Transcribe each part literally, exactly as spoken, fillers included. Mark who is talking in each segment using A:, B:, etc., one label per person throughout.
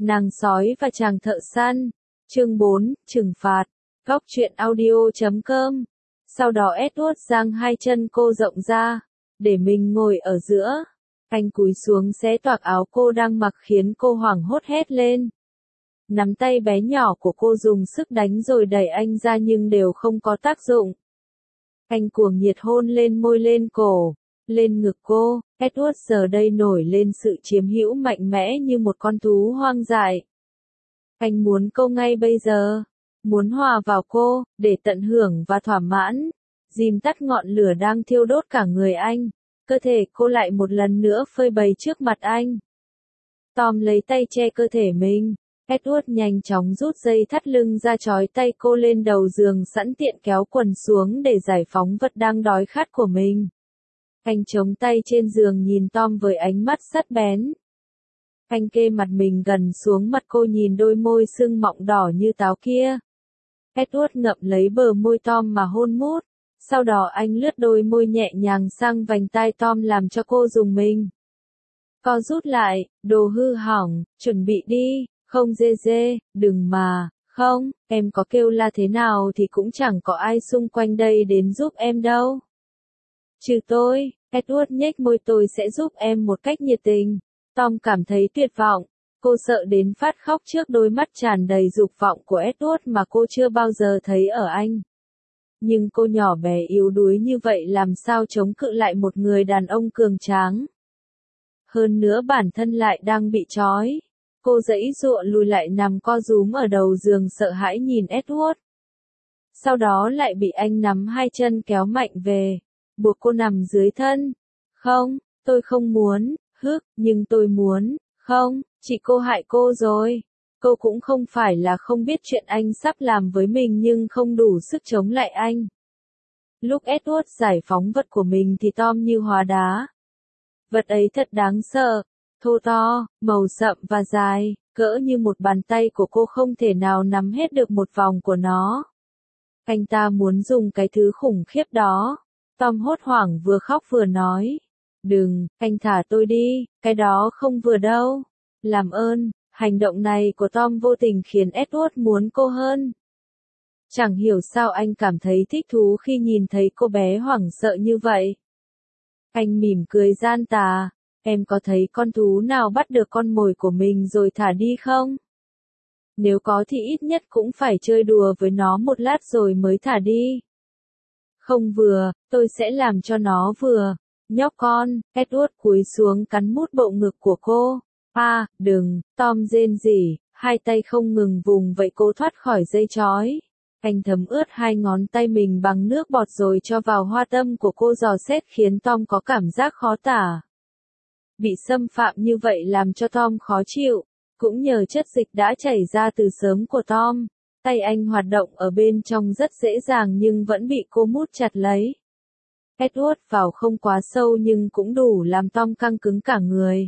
A: Nàng sói và chàng thợ săn. Chương bốn, trừng phạt. Góc truyện audio chấm com. Sau đó Edward giang hai chân cô rộng ra, để mình ngồi ở giữa. Anh cúi xuống xé toạc áo cô đang mặc khiến cô hoảng hốt hét lên. Nắm tay bé nhỏ của cô dùng sức đánh rồi đẩy anh ra nhưng đều không có tác dụng. Anh cuồng nhiệt hôn lên môi, lên cổ, lên ngực cô. Edward giờ đây nổi lên sự chiếm hữu mạnh mẽ như một con thú hoang dại. Anh muốn cô ngay bây giờ, muốn hòa vào cô, để tận hưởng và thỏa mãn, dìm tắt ngọn lửa đang thiêu đốt cả người anh. Cơ thể cô lại một lần nữa phơi bày trước mặt anh. Tom lấy tay che cơ thể mình. Edward nhanh chóng rút dây thắt lưng ra trói tay cô lên đầu giường, sẵn tiện kéo quần xuống để giải phóng vật đang đói khát của mình. Anh chống tay trên giường nhìn Tom với ánh mắt sắc bén. Anh kê mặt mình gần xuống mặt cô, nhìn đôi môi sưng mọng đỏ như táo kia. Edward ngậm lấy bờ môi Tom mà hôn mút. Sau đó anh lướt đôi môi nhẹ nhàng sang vành tai Tom làm cho cô rùng mình. Co rút lại, đồ hư hỏng, chuẩn bị đi, không dê dê, đừng mà, không, em có kêu la thế nào thì cũng chẳng có ai xung quanh đây đến giúp em đâu. Trừ tôi, Edward nhếch môi, tôi sẽ giúp em một cách nhiệt tình. Tom cảm thấy tuyệt vọng, cô sợ đến phát khóc trước đôi mắt tràn đầy dục vọng của Edward mà cô chưa bao giờ thấy ở anh. Nhưng cô nhỏ bé yếu đuối như vậy làm sao chống cự lại một người đàn ông cường tráng. Hơn nữa bản thân lại đang bị trói. Cô giãy giụa lùi lại nằm co rúm ở đầu giường, sợ hãi nhìn Edward. Sau đó lại bị anh nắm hai chân kéo mạnh về, buộc cô nằm dưới thân. Không, tôi không muốn, hức, nhưng tôi muốn, không, chị cô hại cô rồi. Cô cũng không phải là không biết chuyện anh sắp làm với mình nhưng không đủ sức chống lại anh. Lúc Edward giải phóng vật của mình thì Tom như hóa đá. Vật ấy thật đáng sợ, thô to, màu sậm và dài, cỡ như một bàn tay của cô không thể nào nắm hết được một vòng của nó. Anh ta muốn dùng cái thứ khủng khiếp đó. Tom hốt hoảng vừa khóc vừa nói. Đừng, anh thả tôi đi, cái đó không vừa đâu. Làm ơn. Hành động này của Tom vô tình khiến Edward muốn cô hơn. Chẳng hiểu sao anh cảm thấy thích thú khi nhìn thấy cô bé hoảng sợ như vậy. Anh mỉm cười gian tà. Em có thấy con thú nào bắt được con mồi của mình rồi thả đi không? Nếu có thì ít nhất cũng phải chơi đùa với nó một lát rồi mới thả đi. Không vừa, tôi sẽ làm cho nó vừa. Nhóc con, Edward cúi xuống cắn mút bộ ngực của cô. À, đừng, Tom rên rỉ, hai tay không ngừng vùng vẫy cố thoát khỏi dây trói. Anh thấm ướt hai ngón tay mình bằng nước bọt rồi cho vào hoa tâm của cô dò xét khiến Tom có cảm giác khó tả. Bị xâm phạm như vậy làm cho Tom khó chịu, cũng nhờ chất dịch đã chảy ra từ sớm của Tom. Tay anh hoạt động ở bên trong rất dễ dàng nhưng vẫn bị cô mút chặt lấy. Edward vào không quá sâu nhưng cũng đủ làm Tom căng cứng cả người.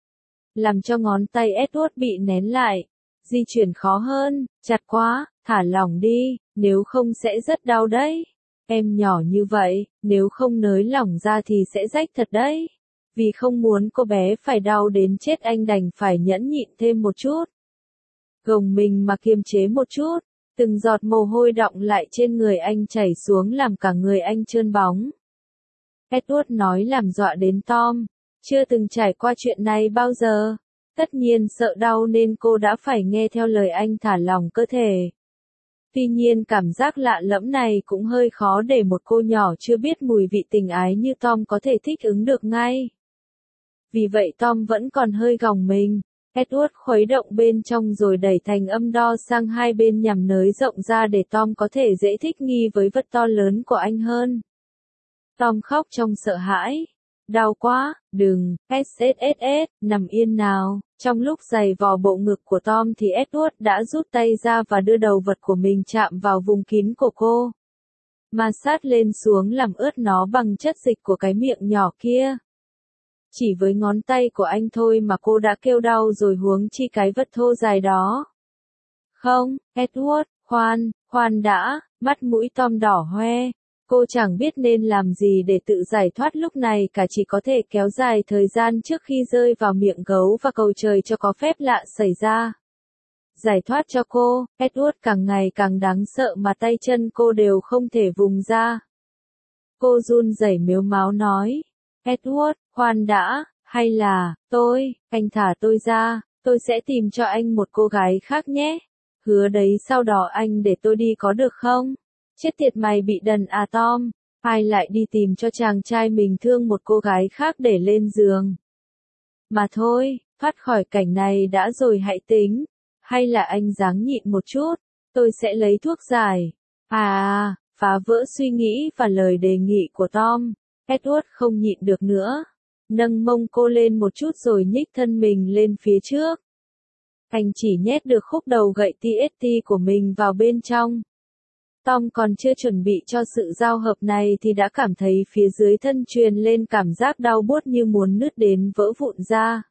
A: Làm cho ngón tay Edward bị nén lại. Di chuyển khó hơn, chặt quá, thả lỏng đi, nếu không sẽ rất đau đấy. Em nhỏ như vậy, nếu không nới lỏng ra thì sẽ rách thật đấy. Vì không muốn cô bé phải đau đến chết anh đành phải nhẫn nhịn thêm một chút. Gồng mình mà kiềm chế một chút, từng giọt mồ hôi đọng lại trên người anh chảy xuống làm cả người anh trơn bóng. Edward nói làm dọa đến Tom. Chưa từng trải qua chuyện này bao giờ. Tất nhiên sợ đau nên cô đã phải nghe theo lời anh thả lỏng cơ thể. Tuy nhiên cảm giác lạ lẫm này cũng hơi khó để một cô nhỏ chưa biết mùi vị tình ái như Tom có thể thích ứng được ngay. Vì vậy Tom vẫn còn hơi gòng mình. Edward khuấy động bên trong rồi đẩy thành âm đo sang hai bên nhằm nới rộng ra để Tom có thể dễ thích nghi với vật to lớn của anh hơn. Tom khóc trong sợ hãi. Đau quá, đừng, sss, nằm yên nào. Trong lúc giày vò bộ ngực của Tom thì Edward đã rút tay ra và đưa đầu vật của mình chạm vào vùng kín của cô. Ma sát lên xuống làm ướt nó bằng chất dịch của cái miệng nhỏ kia. Chỉ với ngón tay của anh thôi mà cô đã kêu đau rồi huống chi cái vật thô dài đó. Không, Edward, khoan, khoan đã, mắt mũi Tom đỏ hoe. Cô chẳng biết nên làm gì để tự giải thoát lúc này cả, chỉ có thể kéo dài thời gian trước khi rơi vào miệng gấu và cầu trời cho có phép lạ xảy ra. giải thoát cho cô. Edward càng ngày càng đáng sợ mà tay chân cô đều không thể vùng ra. Cô run rẩy mếu máo nói, Edward, khoan đã, hay là, tôi, anh thả tôi ra, tôi sẽ tìm cho anh một cô gái khác nhé. Hứa đấy sau đó anh để tôi đi có được không? Chết tiệt mày bị đần à Tom, ai lại đi tìm cho chàng trai mình thương một cô gái khác để lên giường. Mà thôi, thoát khỏi cảnh này đã rồi hãy tính, hay là anh ráng nhịn một chút, tôi sẽ lấy thuốc giải. À, phá vỡ suy nghĩ và lời đề nghị của Tom, Edward không nhịn được nữa, nâng mông cô lên một chút rồi nhích thân mình lên phía trước. Anh chỉ nhét được khúc đầu gậy tê ét tê của mình vào bên trong. Tom còn chưa chuẩn bị cho sự giao hợp này thì đã cảm thấy phía dưới thân truyền lên cảm giác đau buốt như muốn nứt đến vỡ vụn ra.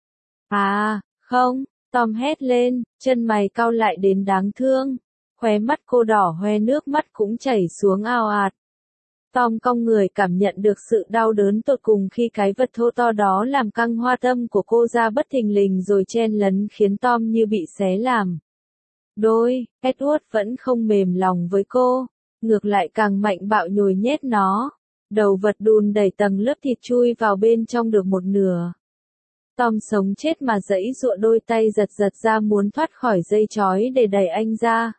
A: À, không, Tom hét lên, chân mày cau lại đến đáng thương. Khóe mắt cô đỏ hoe nước mắt cũng chảy xuống ào ạt. Tom cong người cảm nhận được sự đau đớn tột cùng khi cái vật thô to đó làm căng hoa tâm của cô ra bất thình lình rồi chen lấn khiến Tom như bị xé làm đôi. Edward vẫn không mềm lòng với cô, ngược lại càng mạnh bạo nhồi nhét nó. Đầu vật đùn đẩy tầng lớp thịt chui vào bên trong được một nửa. Tom sống chết mà giãy giụa đôi tay giật giật ra muốn thoát khỏi dây trói để đẩy anh ra.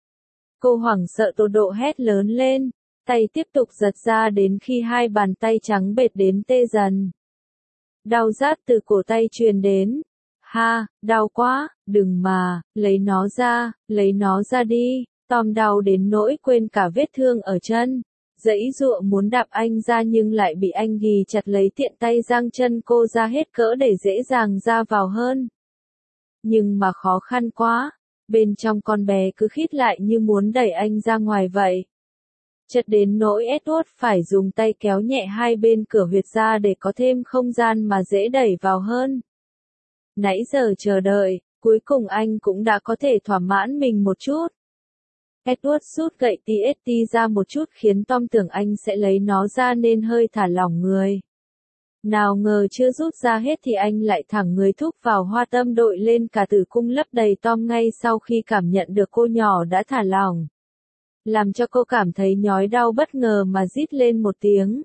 A: Cô hoảng sợ tột độ hét lớn lên, tay tiếp tục giật ra đến khi hai bàn tay trắng bệt đến tê dần. Đau rát từ cổ tay truyền đến. Ha, đau quá, đừng mà, lấy nó ra, lấy nó ra đi. Tom đau đến nỗi quên cả vết thương ở chân. Giãy giụa muốn đạp anh ra nhưng lại bị anh ghì chặt lấy tiện tay giang chân cô ra hết cỡ để dễ dàng ra vào hơn. Nhưng mà khó khăn quá, bên trong con bé cứ khít lại như muốn đẩy anh ra ngoài vậy. Chật đến nỗi Edward phải dùng tay kéo nhẹ hai bên cửa huyệt ra để có thêm không gian mà dễ đẩy vào hơn. Nãy giờ chờ đợi, cuối cùng anh cũng đã có thể thỏa mãn mình một chút. Edward rút gậy tê ét tê ra một chút khiến Tom tưởng anh sẽ lấy nó ra nên hơi thả lỏng người. Nào ngờ chưa rút ra hết thì anh lại thẳng người thúc vào hoa tâm đội lên cả tử cung lấp đầy Tom ngay sau khi cảm nhận được cô nhỏ đã thả lỏng. Làm cho cô cảm thấy nhói đau bất ngờ mà rít lên một tiếng.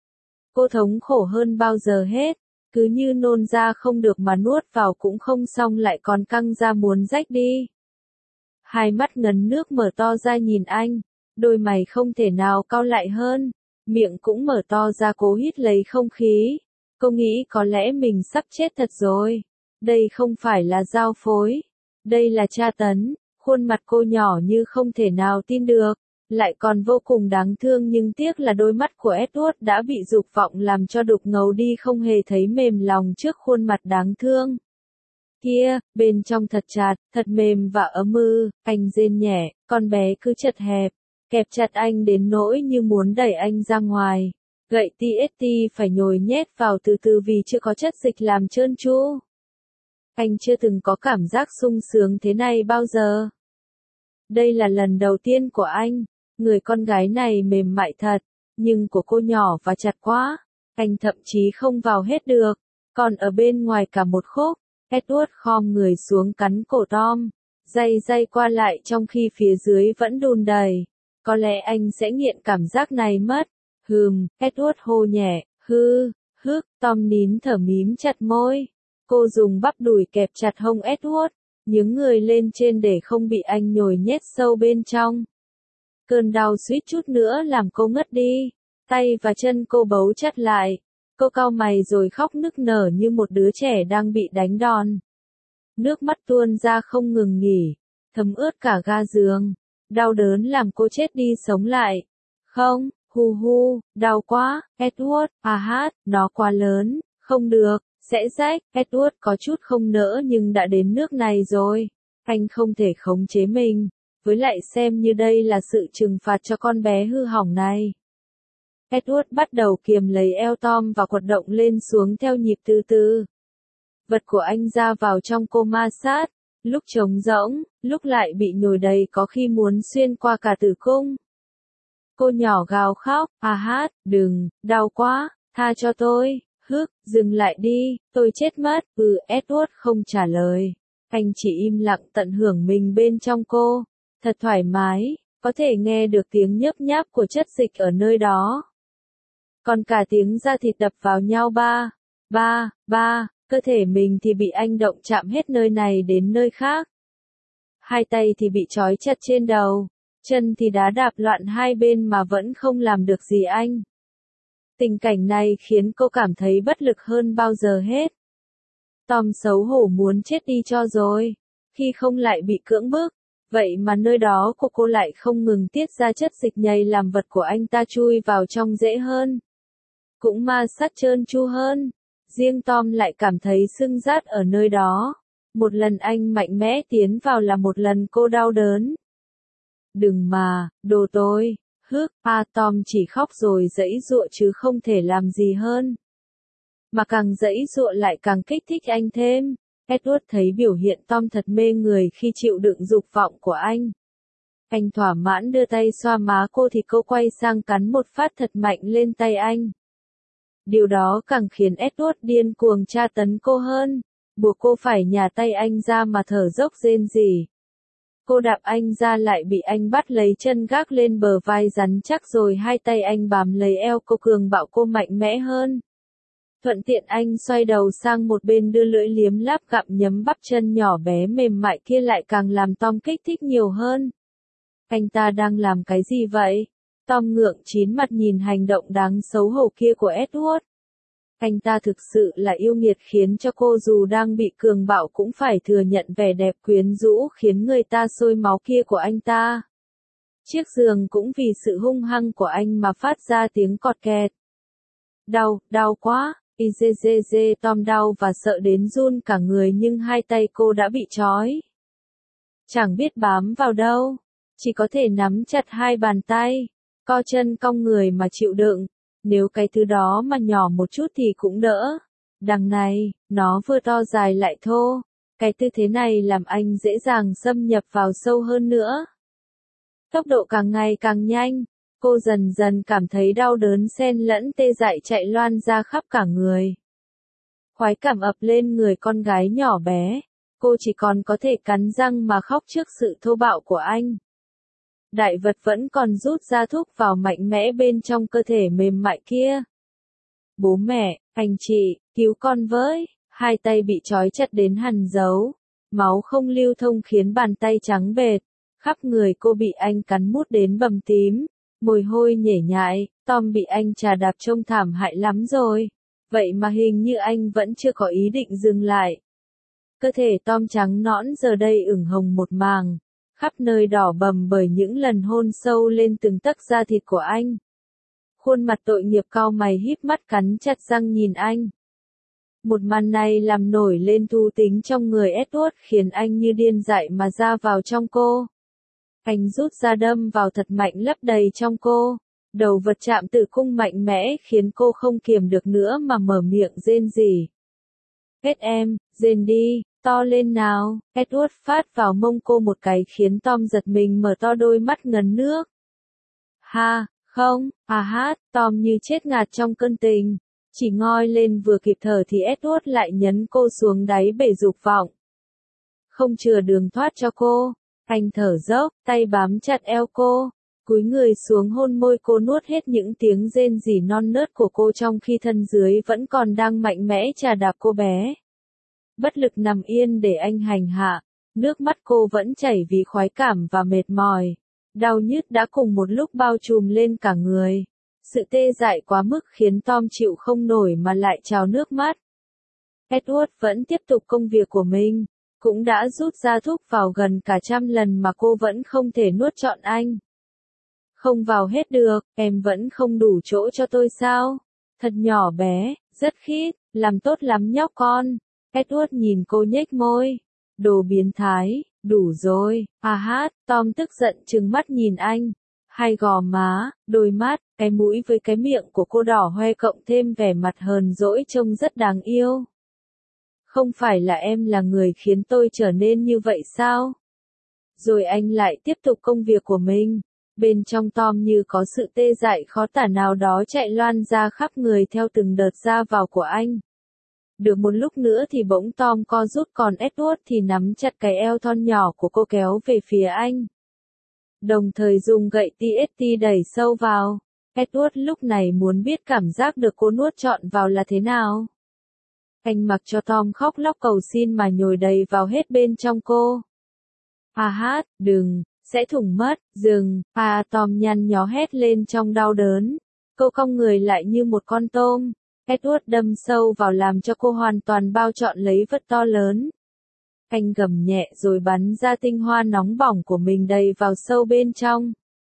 A: Cô thống khổ hơn bao giờ hết, cứ như nôn ra không được mà nuốt vào cũng không xong lại còn căng ra muốn rách đi. Hai mắt ngấn nước mở to ra nhìn anh, đôi mày không thể nào cau lại hơn, miệng cũng mở to ra cố hít lấy không khí. Cô nghĩ có lẽ mình sắp chết thật rồi. Đây không phải là giao phối, đây là tra tấn. Khuôn mặt cô nhỏ như không thể nào tin được, lại còn vô cùng đáng thương nhưng tiếc là đôi mắt của Edward đã bị dục vọng làm cho đục ngầu đi không hề thấy mềm lòng trước khuôn mặt đáng thương. Kia, bên trong thật chặt, thật mềm và ấm ư, anh rên nhẹ, con bé cứ chật hẹp, kẹp chặt anh đến nỗi như muốn đẩy anh ra ngoài. Gậy tê ét tê phải nhồi nhét vào từ từ vì chưa có chất dịch làm trơn tru. Anh chưa từng có cảm giác sung sướng thế này bao giờ. Đây là lần đầu tiên của anh, người con gái này mềm mại thật, nhưng của cô nhỏ và chặt quá, anh thậm chí không vào hết được, còn ở bên ngoài cả một khúc. Edward khom người xuống cắn cổ Tom, day day qua lại trong khi phía dưới vẫn đùn đầy. Có lẽ anh sẽ nghiện cảm giác này mất. Hừm, Edward hô nhẹ, hư, hức, Tom nín thở mím chặt môi. Cô dùng bắp đùi kẹp chặt hông Edward, nhướng người lên trên để không bị anh nhồi nhét sâu bên trong. Cơn đau suýt chút nữa làm cô ngất đi, tay và chân cô bấu chặt lại. Cô cau mày rồi khóc nức nở như một đứa trẻ đang bị đánh đòn. Nước mắt tuôn ra không ngừng nghỉ, thấm ướt cả ga giường. Đau đớn làm cô chết đi sống lại. Không, hu hu, đau quá, Edward, à hát, nó quá lớn, không được, sẽ rách. Edward có chút không nỡ nhưng đã đến nước này rồi. Anh không thể khống chế mình, với lại xem như đây là sự trừng phạt cho con bé hư hỏng này. Edward bắt đầu kiềm lấy eo Tom và quật động lên xuống theo nhịp từ từ. Vật của anh ra vào trong cô ma sát, lúc trống rỗng, lúc lại bị nhồi đầy có khi muốn xuyên qua cả tử cung. Cô nhỏ gào khóc, à hát, đừng, đau quá, tha cho tôi, hức, dừng lại đi, tôi chết mất, ừ, Edward không trả lời. Anh chỉ im lặng tận hưởng mình bên trong cô. Thật thoải mái, có thể nghe được tiếng nhấp nháp của chất dịch ở nơi đó. Còn cả tiếng da thịt đập vào nhau ba, ba, ba, cơ thể mình thì bị anh động chạm hết nơi này đến nơi khác. Hai tay thì bị trói chặt trên đầu, chân thì đá đạp loạn hai bên mà vẫn không làm được gì anh. Tình cảnh này khiến cô cảm thấy bất lực hơn bao giờ hết. Tom xấu hổ muốn chết đi cho rồi, khi không lại bị cưỡng bức, vậy mà nơi đó của cô lại không ngừng tiết ra chất dịch nhầy làm vật của anh ta chui vào trong dễ hơn. Cũng ma sát trơn tru hơn, riêng Tom lại cảm thấy sưng rát ở nơi đó. Một lần anh mạnh mẽ tiến vào là một lần cô đau đớn. Đừng mà, đồ tôi, hước, à Tom chỉ khóc rồi giãy giụa chứ không thể làm gì hơn. Mà càng giãy giụa lại càng kích thích anh thêm. Edward thấy biểu hiện Tom thật mê người khi chịu đựng dục vọng của anh. Anh thỏa mãn đưa tay xoa má cô thì cô quay sang cắn một phát thật mạnh lên tay anh. Điều đó càng khiến Edward điên cuồng tra tấn cô hơn, buộc cô phải nhả tay anh ra mà thở dốc rên rỉ. Cô đạp anh ra lại bị anh bắt lấy chân gác lên bờ vai rắn chắc rồi hai tay anh bám lấy eo cô cường bạo cô mạnh mẽ hơn. Thuận tiện anh xoay đầu sang một bên đưa lưỡi liếm láp gặm nhấm bắp chân nhỏ bé mềm mại kia lại càng làm Tom kích thích nhiều hơn. Anh ta đang làm cái gì vậy? Tom ngượng chín mặt nhìn hành động đáng xấu hổ kia của Edward. Anh ta thực sự là yêu nghiệt khiến cho cô dù đang bị cường bạo cũng phải thừa nhận vẻ đẹp quyến rũ khiến người ta sôi máu kia của anh ta. Chiếc giường cũng vì sự hung hăng của anh mà phát ra tiếng cọt kẹt. Đau, đau quá, izzzz Tom đau và sợ đến run cả người nhưng hai tay cô đã bị trói. Chẳng biết bám vào đâu, chỉ có thể nắm chặt hai bàn tay, co chân cong người mà chịu đựng. Nếu cái thứ đó mà nhỏ một chút thì cũng đỡ. Đằng này, nó vừa to dài lại thô. Cái tư thế này làm anh dễ dàng xâm nhập vào sâu hơn nữa. Tốc độ càng ngày càng nhanh, cô dần dần cảm thấy đau đớn xen lẫn tê dại chạy loan ra khắp cả người. Khoái cảm ập lên người con gái nhỏ bé, cô chỉ còn có thể cắn răng mà khóc trước sự thô bạo của anh. Đại vật vẫn còn rút ra thúc vào mạnh mẽ bên trong cơ thể mềm mại kia. Bố mẹ, anh chị, cứu con với, hai tay bị trói chặt đến hằn dấu, máu không lưu thông khiến bàn tay trắng bệt, khắp người cô bị anh cắn mút đến bầm tím, mồ hôi nhễ nhại, Tom bị anh chà đạp trông thảm hại lắm rồi, vậy mà hình như anh vẫn chưa có ý định dừng lại. Cơ thể Tom trắng nõn giờ đây ửng hồng một màng. Khắp nơi đỏ bầm bởi những lần hôn sâu lên từng tấc da thịt của anh. Khuôn mặt tội nghiệp cau mày híp mắt cắn chặt răng nhìn anh. Một màn này làm nổi lên thú tính trong người Edward khiến anh như điên dại mà ra vào trong cô. Anh rút ra đâm vào thật mạnh lấp đầy trong cô. Đầu vật chạm tử cung mạnh mẽ khiến cô không kiềm được nữa mà mở miệng rên rỉ. Hết em, rên đi. To lên nào, Edward phát vào mông cô một cái khiến Tom giật mình mở to đôi mắt ngấn nước. Ha, không, à hát, Tom như chết ngạt trong cơn tình. Chỉ ngoi lên vừa kịp thở thì Edward lại nhấn cô xuống đáy bể dục vọng. Không chừa đường thoát cho cô, anh thở dốc, tay bám chặt eo cô, cúi người xuống hôn môi cô nuốt hết những tiếng rên rỉ non nớt của cô trong khi thân dưới vẫn còn đang mạnh mẽ chà đạp cô bé. Bất lực nằm yên để anh hành hạ, nước mắt cô vẫn chảy vì khoái cảm và mệt mỏi. Đau nhức đã cùng một lúc bao trùm lên cả người. Sự tê dại quá mức khiến Tom chịu không nổi mà lại trào nước mắt. Edward vẫn tiếp tục công việc của mình, cũng đã rút ra thuốc vào gần cả trăm lần mà cô vẫn không thể nuốt trọn anh. Không vào hết được, em vẫn không đủ chỗ cho tôi sao? Thật nhỏ bé, rất khít, làm tốt lắm nhóc con. Edward nhìn cô nhếch môi. Đồ biến thái, đủ rồi, à hát, Tom tức giận trừng mắt nhìn anh. Hai gò má, đôi mắt, cái mũi với cái miệng của cô đỏ hoe cộng thêm vẻ mặt hờn dỗi trông rất đáng yêu. Không phải là em là người khiến tôi trở nên như vậy sao? Rồi anh lại tiếp tục công việc của mình. Bên trong Tom như có sự tê dại khó tả nào đó chạy loan ra khắp người theo từng đợt ra vào của anh. Được một lúc nữa thì bỗng Tom co rút còn Edward thì nắm chặt cái eo thon nhỏ của cô kéo về phía anh. Đồng thời dùng gậy tê ét tê đẩy sâu vào. Edward lúc này muốn biết cảm giác được cô nuốt trọn vào là thế nào. Anh mặc cho Tom khóc lóc cầu xin mà nhồi đầy vào hết bên trong cô. À hát, đừng, sẽ thủng mất, dừng, à Tom nhăn nhó hét lên trong đau đớn. Cô cong người lại như một con tôm. Edward đâm sâu vào làm cho cô hoàn toàn bao trọn lấy vật to lớn. Anh gầm nhẹ rồi bắn ra tinh hoa nóng bỏng của mình đầy vào sâu bên trong.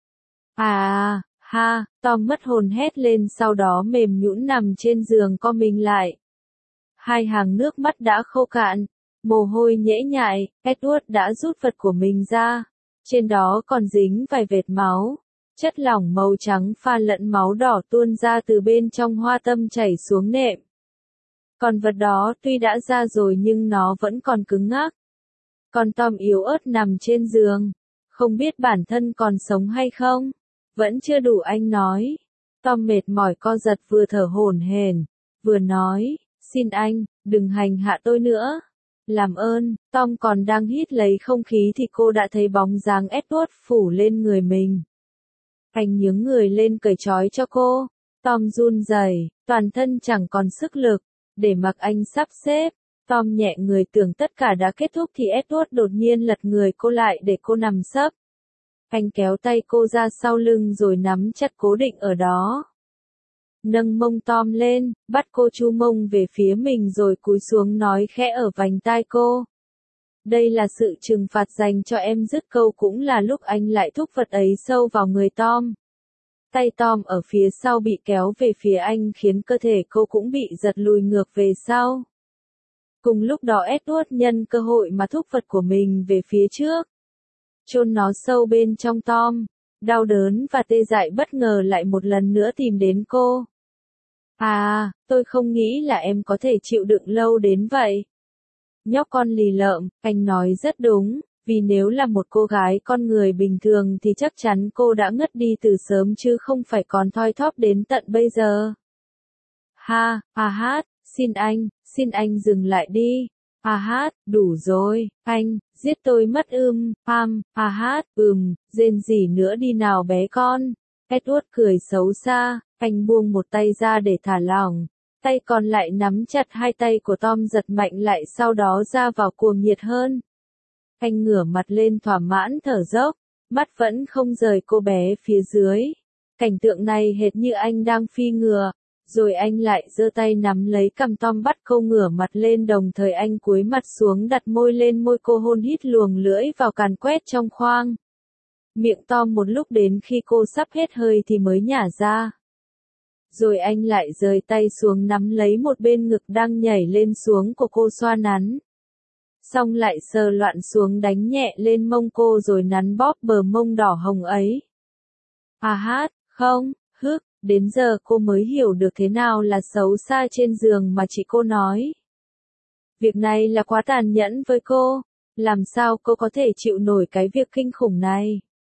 A: À, ha, Tom mất hồn hét lên sau đó mềm nhũn nằm trên giường co mình lại. Hai hàng nước mắt đã khô cạn, mồ hôi nhễ nhại, Edward đã rút vật của mình ra. Trên đó còn dính vài vệt máu. Chất lỏng màu trắng pha lẫn máu đỏ tuôn ra từ bên trong hoa tâm chảy xuống nệm. Còn vật đó tuy đã ra rồi nhưng nó vẫn còn cứng ngắc. Còn Tom yếu ớt nằm trên giường. Không biết bản thân còn sống hay không? Vẫn chưa đủ anh nói. Tom mệt mỏi co giật vừa thở hổn hển, vừa nói, xin anh, đừng hành hạ tôi nữa. Làm ơn, Tom còn đang hít lấy không khí thì cô đã thấy bóng dáng Edward phủ lên người mình. Anh nhướng người lên cởi trói cho cô. Tom run rẩy, toàn thân chẳng còn sức lực, để mặc anh sắp xếp. Tom nhẹ người tưởng tất cả đã kết thúc thì Edward đột nhiên lật người cô lại để cô nằm sấp. Anh kéo tay cô ra sau lưng rồi nắm chặt cố định ở đó. Nâng mông Tom lên, bắt cô chu mông về phía mình rồi cúi xuống nói khẽ ở vành tai cô. Đây là sự trừng phạt dành cho em, dứt câu cũng là lúc anh lại thúc vật ấy sâu vào người Tom. Tay Tom ở phía sau bị kéo về phía anh khiến cơ thể cô cũng bị giật lùi ngược về sau. Cùng lúc đó Edward nhân cơ hội mà thúc vật của mình về phía trước. Chôn nó sâu bên trong Tom. Đau đớn và tê dại bất ngờ lại một lần nữa tìm đến cô. À, tôi không nghĩ là em có thể chịu đựng lâu đến vậy. Nhóc con lì lợm, anh nói rất đúng, vì nếu là một cô gái con người bình thường thì chắc chắn cô đã ngất đi từ sớm chứ không phải còn thoi thóp đến tận bây giờ. Ha, à hát, xin anh, xin anh dừng lại đi. À hát, đủ rồi, anh, giết tôi mất ưm, pam, à hát, ừm, rên gì nữa đi nào bé con. Edward cười xấu xa, anh buông một tay ra để thả lỏng. Tay còn lại nắm chặt hai tay của Tom giật mạnh lại sau đó ra vào cuồng nhiệt hơn. Anh ngửa mặt lên thỏa mãn thở dốc, mắt vẫn không rời cô bé phía dưới. Cảnh tượng này hệt như anh đang phi ngựa, rồi anh lại giơ tay nắm lấy cằm Tom bắt cô ngửa mặt lên đồng thời anh cúi mặt xuống đặt môi lên môi cô hôn hít luồng lưỡi vào càn quét trong khoang. Miệng Tom một lúc đến khi cô sắp hết hơi thì mới nhả ra. Rồi anh lại rời tay xuống nắm lấy một bên ngực đang nhảy lên xuống của cô xoa nắn. Xong lại sờ loạn xuống đánh nhẹ lên mông cô rồi nắn bóp bờ mông đỏ hồng ấy. À hát, không, hức, đến giờ cô mới hiểu được thế nào là xấu xa trên giường mà chị cô nói. Việc này là quá tàn nhẫn với cô, làm sao cô có thể chịu nổi cái việc kinh khủng này.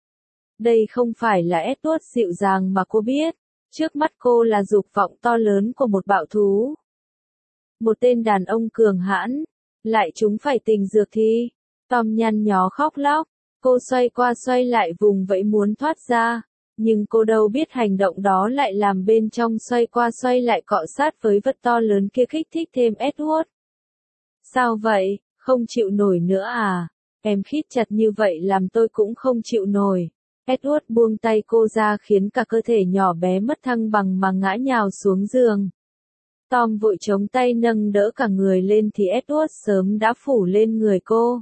A: Đây không phải là Edward dịu dàng mà cô biết. Trước mắt cô là dục vọng to lớn của một bạo thú. Một tên đàn ông cường hãn, lại chúng phải tình dược thì. Tom nhăn nhó khóc lóc, cô xoay qua xoay lại vùng vẫy muốn thoát ra, nhưng cô đâu biết hành động đó lại làm bên trong xoay qua xoay lại cọ sát với vật to lớn kia kích thích thêm Edward. Sao vậy, không chịu nổi nữa à? Em khít chặt như vậy làm tôi cũng không chịu nổi. Edward buông tay cô ra khiến cả cơ thể nhỏ bé mất thăng bằng mà ngã nhào xuống giường. Tom vội chống tay nâng đỡ cả người lên thì Edward sớm đã phủ lên người cô.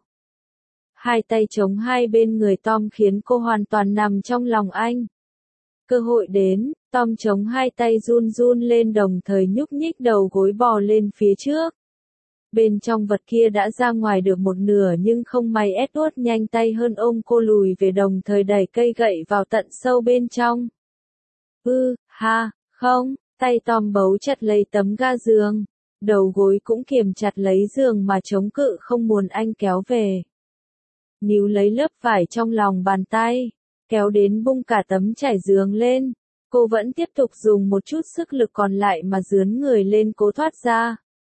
A: Hai tay chống hai bên người Tom khiến cô hoàn toàn nằm trong lòng anh. Cơ hội đến, Tom chống hai tay run run lên đồng thời nhúc nhích đầu gối bò lên phía trước. Bên trong vật kia đã ra ngoài được một nửa nhưng không may Edward nhanh tay hơn ôm cô lùi về đồng thời đẩy cây gậy vào tận sâu bên trong. Ư, ha, không, tay Tom bấu chặt lấy tấm ga giường. Đầu gối cũng kiềm chặt lấy giường mà chống cự không muốn anh kéo về. Níu lấy lớp vải trong lòng bàn tay, kéo đến bung cả tấm trải giường lên. Cô vẫn tiếp tục dùng một chút sức lực còn lại mà dướn người lên cố thoát ra.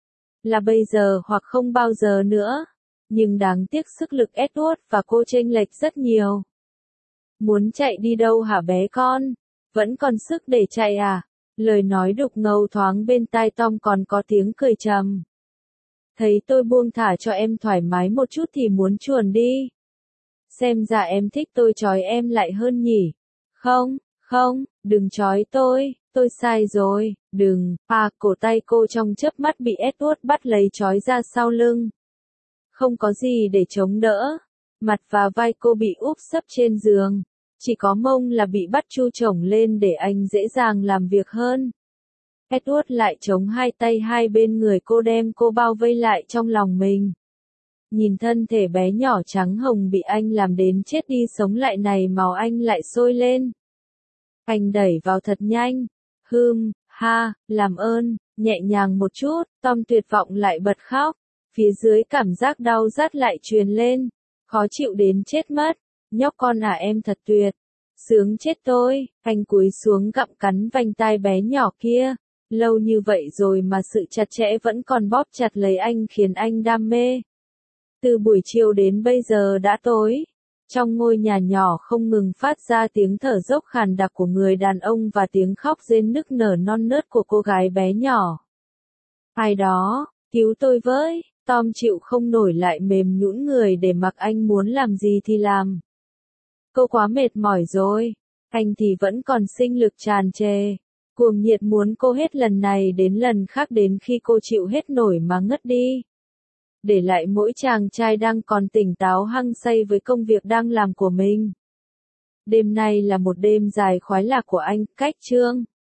A: là bây giờ hoặc không bao giờ nữa. Nhưng đáng tiếc sức lực Edward và cô chênh lệch rất nhiều. Muốn chạy đi đâu hả bé con? Vẫn còn sức để chạy à? Lời nói đục ngầu thoáng bên tai Tom còn có tiếng cười trầm. Thấy tôi buông thả cho em thoải mái một chút thì muốn chuồn đi. Xem ra em thích tôi trói em lại hơn nhỉ? Không, không, đừng trói tôi, tôi sai rồi, đừng. À, cổ tay cô trong chớp mắt bị Edward bắt lấy trói ra sau lưng. Không có gì để chống đỡ. Mặt và vai cô bị úp sấp trên giường. Chỉ có mông là bị bắt chu chổng lên để anh dễ dàng làm việc hơn. Edward lại chống hai tay hai bên người cô đem cô bao vây lại trong lòng mình. Nhìn thân thể bé nhỏ trắng hồng bị anh làm đến chết đi sống lại này máu anh lại sôi lên. Anh đẩy vào thật nhanh. Hừm, ha, làm ơn, nhẹ nhàng một chút, Tom tuyệt vọng lại bật khóc. Phía dưới cảm giác đau rát lại truyền lên. Khó chịu đến chết mất. Nhóc con à em thật tuyệt. Sướng chết tôi. Anh cúi xuống gặm cắn vành tai bé nhỏ kia. Lâu như vậy rồi mà sự chặt chẽ vẫn còn bóp chặt lấy anh khiến anh đam mê. Từ buổi chiều đến bây giờ đã tối. Trong ngôi nhà nhỏ không ngừng phát ra tiếng thở dốc khàn đặc của người đàn ông và tiếng khóc rên nức nở non nớt của cô gái bé nhỏ. Ai đó, cứu tôi với. Tom chịu không nổi lại mềm nhũn người để mặc anh muốn làm gì thì làm. Cô quá mệt mỏi rồi. Anh thì vẫn còn sinh lực tràn trề. Cuồng nhiệt muốn cô hết lần này đến lần khác đến khi cô chịu hết nổi mà ngất đi. Để lại mỗi chàng trai đang còn tỉnh táo hăng say với công việc đang làm của mình. Đêm nay là một đêm dài khoái lạc của anh, cách chương.